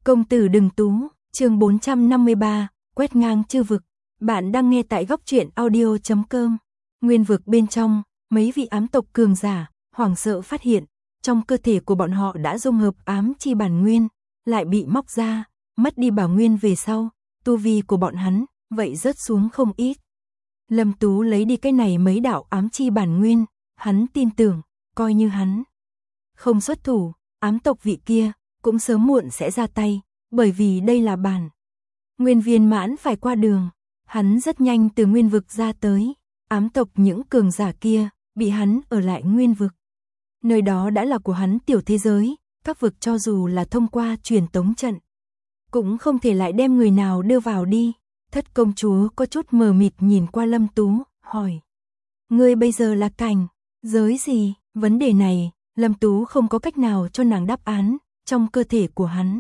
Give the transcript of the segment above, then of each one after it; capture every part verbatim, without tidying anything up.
Công tử đừng tú, chương bốn trăm năm mươi ba, quét ngang chư vực. Bạn đang nghe tại góc truyện audio chấm com. Nguyên vực bên trong, mấy vị ám tộc cường giả, hoảng sợ phát hiện, trong cơ thể của bọn họ đã dung hợp ám chi bản nguyên, lại bị móc ra, mất đi bảo nguyên về sau, tu vi của bọn hắn, vậy rớt xuống không ít. Lâm Tú lấy đi cái này mấy đạo ám chi bản nguyên, hắn tin tưởng, coi như hắn không xuất thủ, ám tộc vị kia, cũng sớm muộn sẽ ra tay, bởi vì đây là bản nguyên viên mãn phải qua đường. Hắn rất nhanh từ nguyên vực ra tới, ám tộc những cường giả kia, bị hắn ở lại nguyên vực. Nơi đó đã là của hắn tiểu thế giới, các vực cho dù là thông qua truyền tống trận, cũng không thể lại đem người nào đưa vào đi. Thất công chúa có chút mờ mịt nhìn qua Lâm Tú, hỏi. Ngươi bây giờ là cảnh giới gì? Vấn đề này, Lâm Tú không có cách nào cho nàng đáp án, trong cơ thể của hắn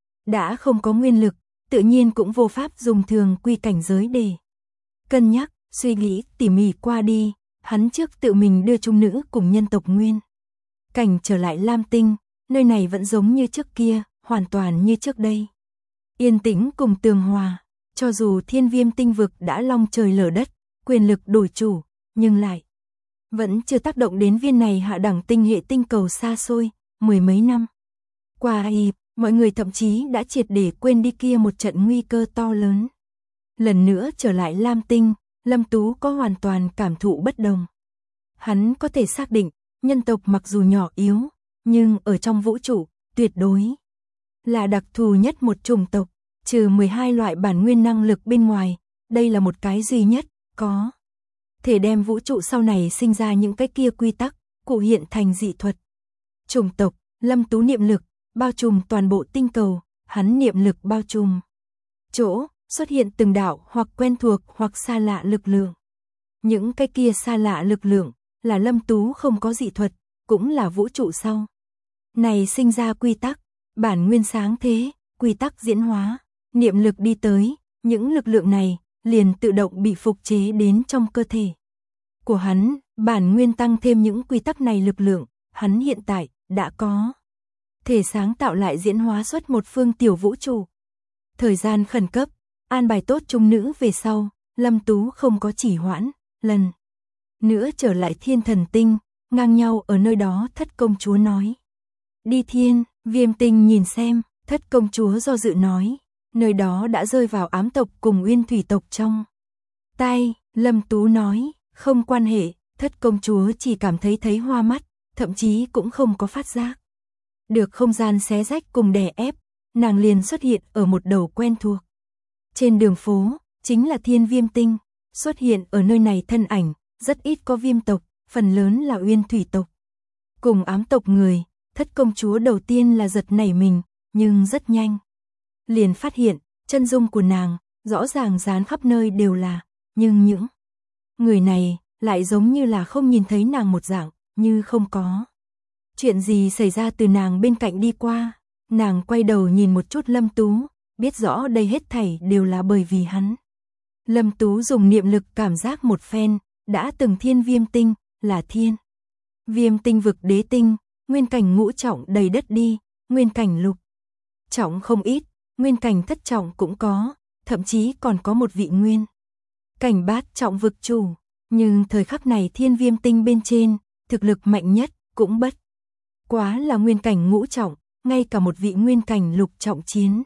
đã không có nguyên lực, tự nhiên cũng vô pháp dùng thường quy cảnh giới để cân nhắc, suy nghĩ tỉ mỉ qua đi, hắn trước tự mình đưa trung nữ cùng nhân tộc nguyên cảnh trở lại Lam Tinh, nơi này vẫn giống như trước kia, hoàn toàn như trước đây. Yên tĩnh cùng tường hòa, cho dù thiên viêm tinh vực đã long trời lở đất, quyền lực đổi chủ, nhưng lại vẫn chưa tác động đến viên này hạ đẳng tinh hệ tinh cầu xa xôi, mười mấy năm qua y, mọi người thậm chí đã triệt để quên đi kia một trận nguy cơ to lớn. Lần nữa trở lại Lam Tinh, Lâm Tú có hoàn toàn cảm thụ bất đồng. Hắn có thể xác định, nhân tộc mặc dù nhỏ yếu, nhưng ở trong vũ trụ, tuyệt đối là đặc thù nhất một chủng tộc, trừ mười hai loại bản nguyên năng lực bên ngoài, đây là một cái duy nhất, có thể đem vũ trụ sau này sinh ra những cái kia quy tắc, cụ hiện thành dị thuật. Chủng tộc, Lâm Tú niệm lực, bao trùm toàn bộ tinh cầu, hắn niệm lực bao trùm chỗ, xuất hiện từng đạo hoặc quen thuộc hoặc xa lạ lực lượng. Những cái kia xa lạ lực lượng, là Lâm Tú không có dị thuật, cũng là vũ trụ sau này sinh ra quy tắc, bản nguyên sáng thế, quy tắc diễn hóa, niệm lực đi tới, những lực lượng này liền tự động bị phục chế đến trong cơ thể của hắn, bản nguyên tăng thêm những quy tắc này lực lượng, hắn hiện tại đã có thể sáng tạo lại diễn hóa xuất một phương tiểu vũ trụ. Thời gian khẩn cấp, an bài tốt trung nữ về sau, Lâm Tú không có chỉ hoãn, lần nữa trở lại Thiên Thần Tinh, ngang nhau ở nơi đó Thất công chúa nói. Đi Thiên, Viêm Tinh nhìn xem, Thất công chúa do dự nói, nơi đó đã rơi vào ám tộc cùng Uyên Thủy tộc trong tay. Lâm Tú nói, không quan hệ, Thất công chúa chỉ cảm thấy thấy hoa mắt, thậm chí cũng không có phát giác được không gian xé rách cùng đè ép, nàng liền xuất hiện ở một đầu quen thuộc. Trên đường phố, chính là Thiên Viêm Tinh, xuất hiện ở nơi này thân ảnh, rất ít có viêm tộc, phần lớn là Uyên Thủy tộc. Cùng ám tộc người, Thất công chúa đầu tiên là giật nảy mình, nhưng rất nhanh liền phát hiện, chân dung của nàng, rõ ràng dán khắp nơi đều là, nhưng những người này, lại giống như là không nhìn thấy nàng một dạng, như không có chuyện gì xảy ra từ nàng bên cạnh đi qua. Nàng quay đầu nhìn một chút Lâm Tú, biết rõ đây hết thảy đều là bởi vì hắn. Lâm Tú dùng niệm lực cảm giác một phen, đã từng Thiên Viêm Tinh, là thiên viêm tinh vực đế tinh, nguyên cảnh ngũ trọng đầy đất đi, nguyên cảnh lục trọng không ít, nguyên cảnh thất trọng cũng có, thậm chí còn có một vị nguyên cảnh bát trọng vực chủ, nhưng thời khắc này Thiên Viêm Tinh bên trên, thực lực mạnh nhất cũng bất quá là nguyên cảnh ngũ trọng, ngay cả một vị nguyên cảnh lục trọng chiến.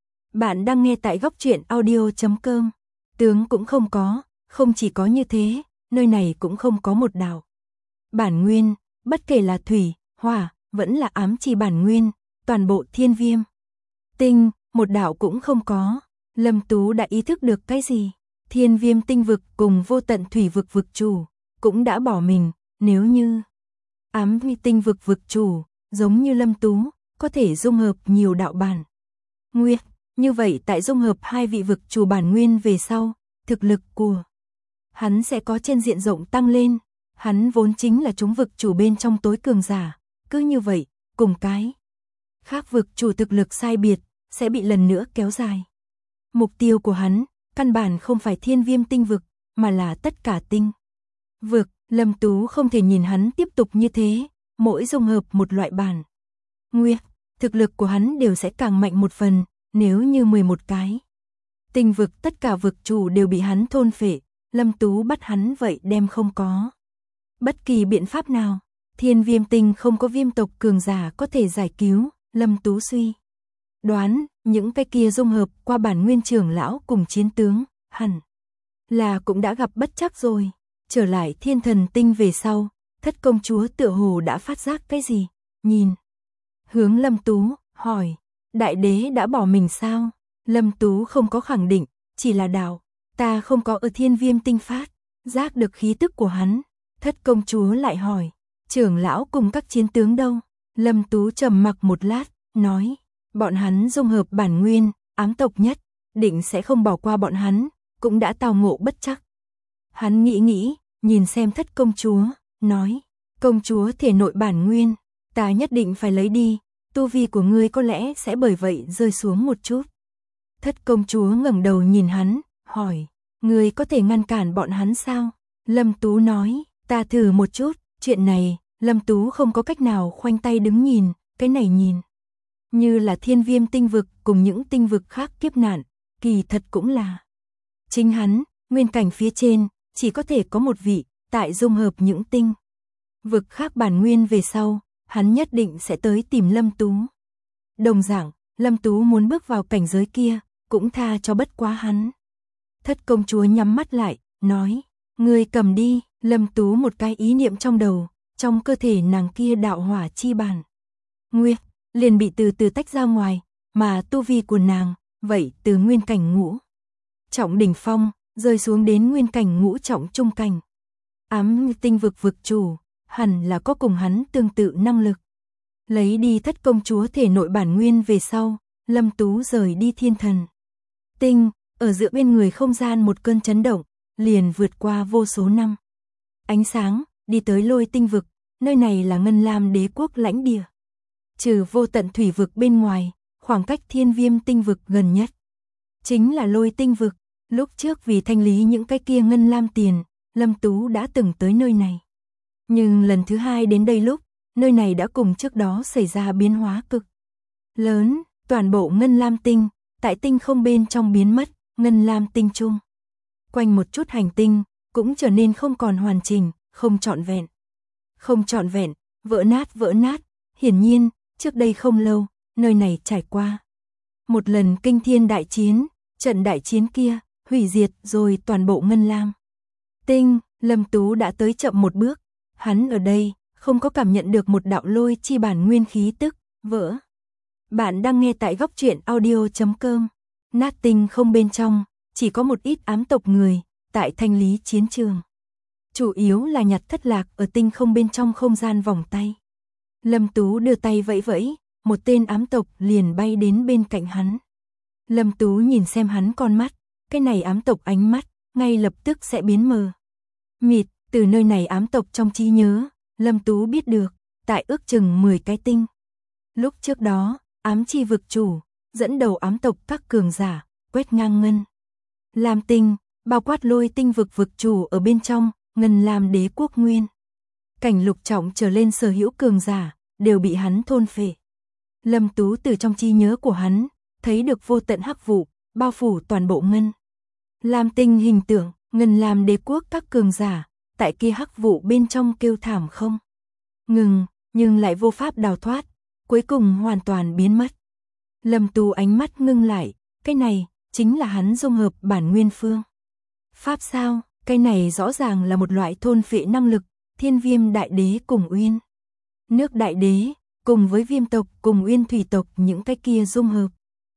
Bạn đang nghe tại góc truyện audio chấm com. Tướng cũng không có, không chỉ có như thế, nơi này cũng không có một đạo bản nguyên, bất kể là thủy, hỏa, vẫn là ám chi bản nguyên, toàn bộ Thiên Viêm Tinh, một đạo cũng không có. Lâm Tú đã ý thức được cái gì? Thiên Viêm Tinh vực cùng vô tận thủy vực vực chủ, cũng đã bỏ mình, nếu như ám tinh vực vực chủ, giống như Lâm Tú, có thể dung hợp nhiều đạo bản nguyên, như vậy tại dung hợp hai vị vực chủ bản nguyên về sau, thực lực của hắn sẽ có trên diện rộng tăng lên. Hắn vốn chính là chúng vực chủ bên trong tối cường giả, cứ như vậy, cùng cái khác vực chủ thực lực sai biệt, sẽ bị lần nữa kéo dài. Mục tiêu của hắn, căn bản không phải Thiên Viêm Tinh vực, mà là tất cả tinh vực. Lâm Tú không thể nhìn hắn tiếp tục như thế, mỗi dung hợp một loại bản nguyên, thực lực của hắn đều sẽ càng mạnh một phần, nếu như mười một cái tinh vực tất cả vực chủ đều bị hắn thôn phệ, Lâm Tú bắt hắn vậy đem không có bất kỳ biện pháp nào. Thiên Viêm Tinh không có viêm tộc cường giả có thể giải cứu, Lâm Tú suy đoán, những cái kia dung hợp qua bản nguyên trưởng lão cùng chiến tướng, hẳn là cũng đã gặp bất trắc rồi. Trở lại Thiên Thần Tinh về sau, Thất công chúa tựa hồ đã phát giác cái gì, nhìn hướng Lâm Tú, hỏi, đại đế đã bỏ mình sao? Lâm Tú không có khẳng định, chỉ là đạo, ta không có ở Thiên Viêm Tinh phát giác được khí tức của hắn. Thất công chúa lại hỏi, trưởng lão cùng các chiến tướng đâu? Lâm Tú trầm mặc một lát, nói, bọn hắn dung hợp bản nguyên, ám tộc nhất định sẽ không bỏ qua bọn hắn, cũng đã tao ngộ bất trắc. Hắn nghĩ nghĩ, nhìn xem Thất công chúa, nói, công chúa thể nội bản nguyên, ta nhất định phải lấy đi, tu vi của ngươi có lẽ sẽ bởi vậy rơi xuống một chút. Thất công chúa ngẩng đầu nhìn hắn, hỏi, ngươi có thể ngăn cản bọn hắn sao? Lâm Tú nói, ta thử một chút, chuyện này, Lâm Tú không có cách nào khoanh tay đứng nhìn, cái này nhìn như là Thiên Viêm Tinh vực cùng những tinh vực khác kiếp nạn, kỳ thật cũng là chính hắn, nguyên cảnh phía trên, chỉ có thể có một vị, tại dung hợp những tinh vực khác bản nguyên về sau, hắn nhất định sẽ tới tìm Lâm Tú. Đồng dạng, Lâm Tú muốn bước vào cảnh giới kia, cũng tha cho bất quá hắn. Thất công chúa nhắm mắt lại, nói, ngươi cầm đi. Lâm Tú một cái ý niệm trong đầu, trong cơ thể nàng kia đạo hỏa chi bản nguyên liền bị từ từ tách ra ngoài, mà tu vi của nàng, vậy từ nguyên cảnh ngũ trọng đỉnh phong, rơi xuống đến nguyên cảnh ngũ trọng trung cảnh. Ám tinh vực vực chủ, hẳn là có cùng hắn tương tự năng lực. Lấy đi Thất công chúa thể nội bản nguyên về sau, Lâm Tú rời đi Thiên Thần Tinh, ở giữa bên người không gian một cơn chấn động, liền vượt qua vô số năm ánh sáng, đi tới Lôi Tinh vực, nơi này là Ngân Lam Đế quốc lãnh địa. Trừ Vô Tận Thủy vực bên ngoài, khoảng cách Thiên Viêm Tinh vực gần nhất chính là Lôi Tinh vực. Lúc trước vì thanh lý những cái kia ngân lam tiền, Lâm Tú đã từng tới nơi này. Nhưng lần thứ hai đến đây lúc, nơi này đã cùng trước đó xảy ra biến hóa cực lớn, toàn bộ ngân lam tinh, tại tinh không bên trong biến mất, ngân lam tinh chung quanh một chút hành tinh, cũng trở nên không còn hoàn chỉnh, không trọn vẹn. Không trọn vẹn, vỡ nát vỡ nát, hiển nhiên, trước đây không lâu, nơi này trải qua một lần kinh thiên đại chiến, trận đại chiến kia, hủy diệt rồi toàn bộ ngân lam tinh. Lâm Tú đã tới chậm một bước, hắn ở đây, không có cảm nhận được một đạo lôi chi bản nguyên khí tức, vỡ. Bạn đang nghe tại góc truyện audio chấm com, nát tinh không bên trong, chỉ có một ít ám tộc người, tại thanh lý chiến trường. Chủ yếu là nhặt thất lạc ở tinh không bên trong không gian vòng tay. Lâm Tú đưa tay vẫy vẫy, một tên ám tộc liền bay đến bên cạnh hắn. Lâm Tú nhìn xem hắn con mắt, cái này ám tộc ánh mắt, ngay lập tức sẽ biến mờ mịt, từ nơi này ám tộc trong trí nhớ, Lâm Tú biết được, tại ước chừng mười cái tinh. Lúc trước đó, ám chi vực chủ, dẫn đầu ám tộc các cường giả, quét ngang ngân lam tinh, bao quát Lôi Tinh vực vực chủ ở bên trong, Ngân Lam Đế quốc nguyên cảnh lục trọng trở lên sở hữu cường giả, đều bị hắn thôn phệ. Lâm Tú từ trong trí nhớ của hắn, thấy được vô tận hắc vụ, bao phủ toàn bộ ngân lam tinh hình tượng, Ngân Lam Đế quốc các cường giả, tại kia hắc vụ bên trong kêu thảm không ngừng, nhưng lại vô pháp đào thoát, cuối cùng hoàn toàn biến mất. Lâm Tú ánh mắt ngưng lại, cái này chính là hắn dung hợp bản nguyên phương pháp sao? Cái này rõ ràng là một loại thôn phệ năng lực, Thiên Viêm Đại Đế cùng Uyên Nước Đại Đế, cùng với Viêm tộc cùng Uyên Thủy tộc những cái kia dung hợp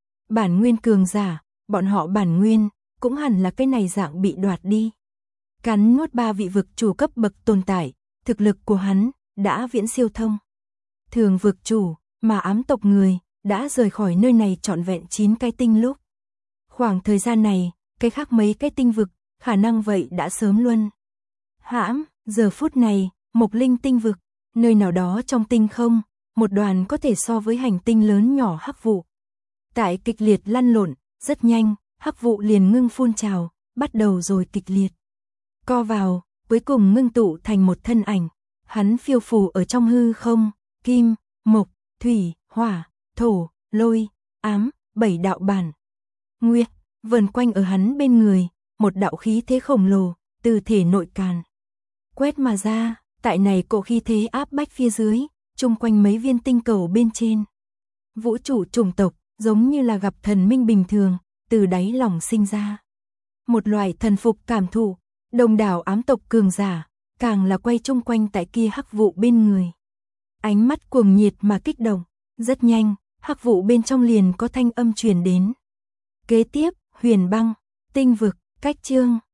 bản nguyên cường giả, bọn họ bản nguyên cũng hẳn là cái này dạng bị đoạt đi. Cắn nuốt ba vị vực chủ cấp bậc tồn tại, thực lực của hắn đã viễn siêu thông thường vực chủ, mà ám tộc người đã rời khỏi nơi này trọn vẹn chín cái tinh lúc. Khoảng thời gian này, cái khác mấy cái tinh vực, khả năng vậy đã sớm luân hãm. Giờ phút này, Mộc Linh tinh vực, nơi nào đó trong tinh không, một đoàn có thể so với hành tinh lớn nhỏ hắc vụ. Tại kịch liệt lăn lộn, rất nhanh, hắc vụ liền ngưng phun trào, bắt đầu rồi kịch liệt co vào, cuối cùng ngưng tụ thành một thân ảnh. Hắn phiêu phù ở trong hư không, kim, mộc, thủy, hỏa, thổ, lôi, ám, bảy đạo bản. Nguyệt, vần quanh ở hắn bên người, một đạo khí thế khổng lồ, từ thể nội càn. Quét mà ra, tại này cỗ khí thế áp bách phía dưới, chung quanh mấy viên tinh cầu bên trên. Vũ trụ chủng tộc, giống như là gặp thần minh bình thường, từ đáy lòng sinh ra. Một loại thần phục cảm thụ, đồng đảo ám tộc cường giả, càng là quay chung quanh tại kia hắc vụ bên người. Ánh mắt cuồng nhiệt mà kích động, rất nhanh, hắc vụ bên trong liền có thanh âm truyền đến. Kế tiếp, huyền băng, tinh vực, cách chương.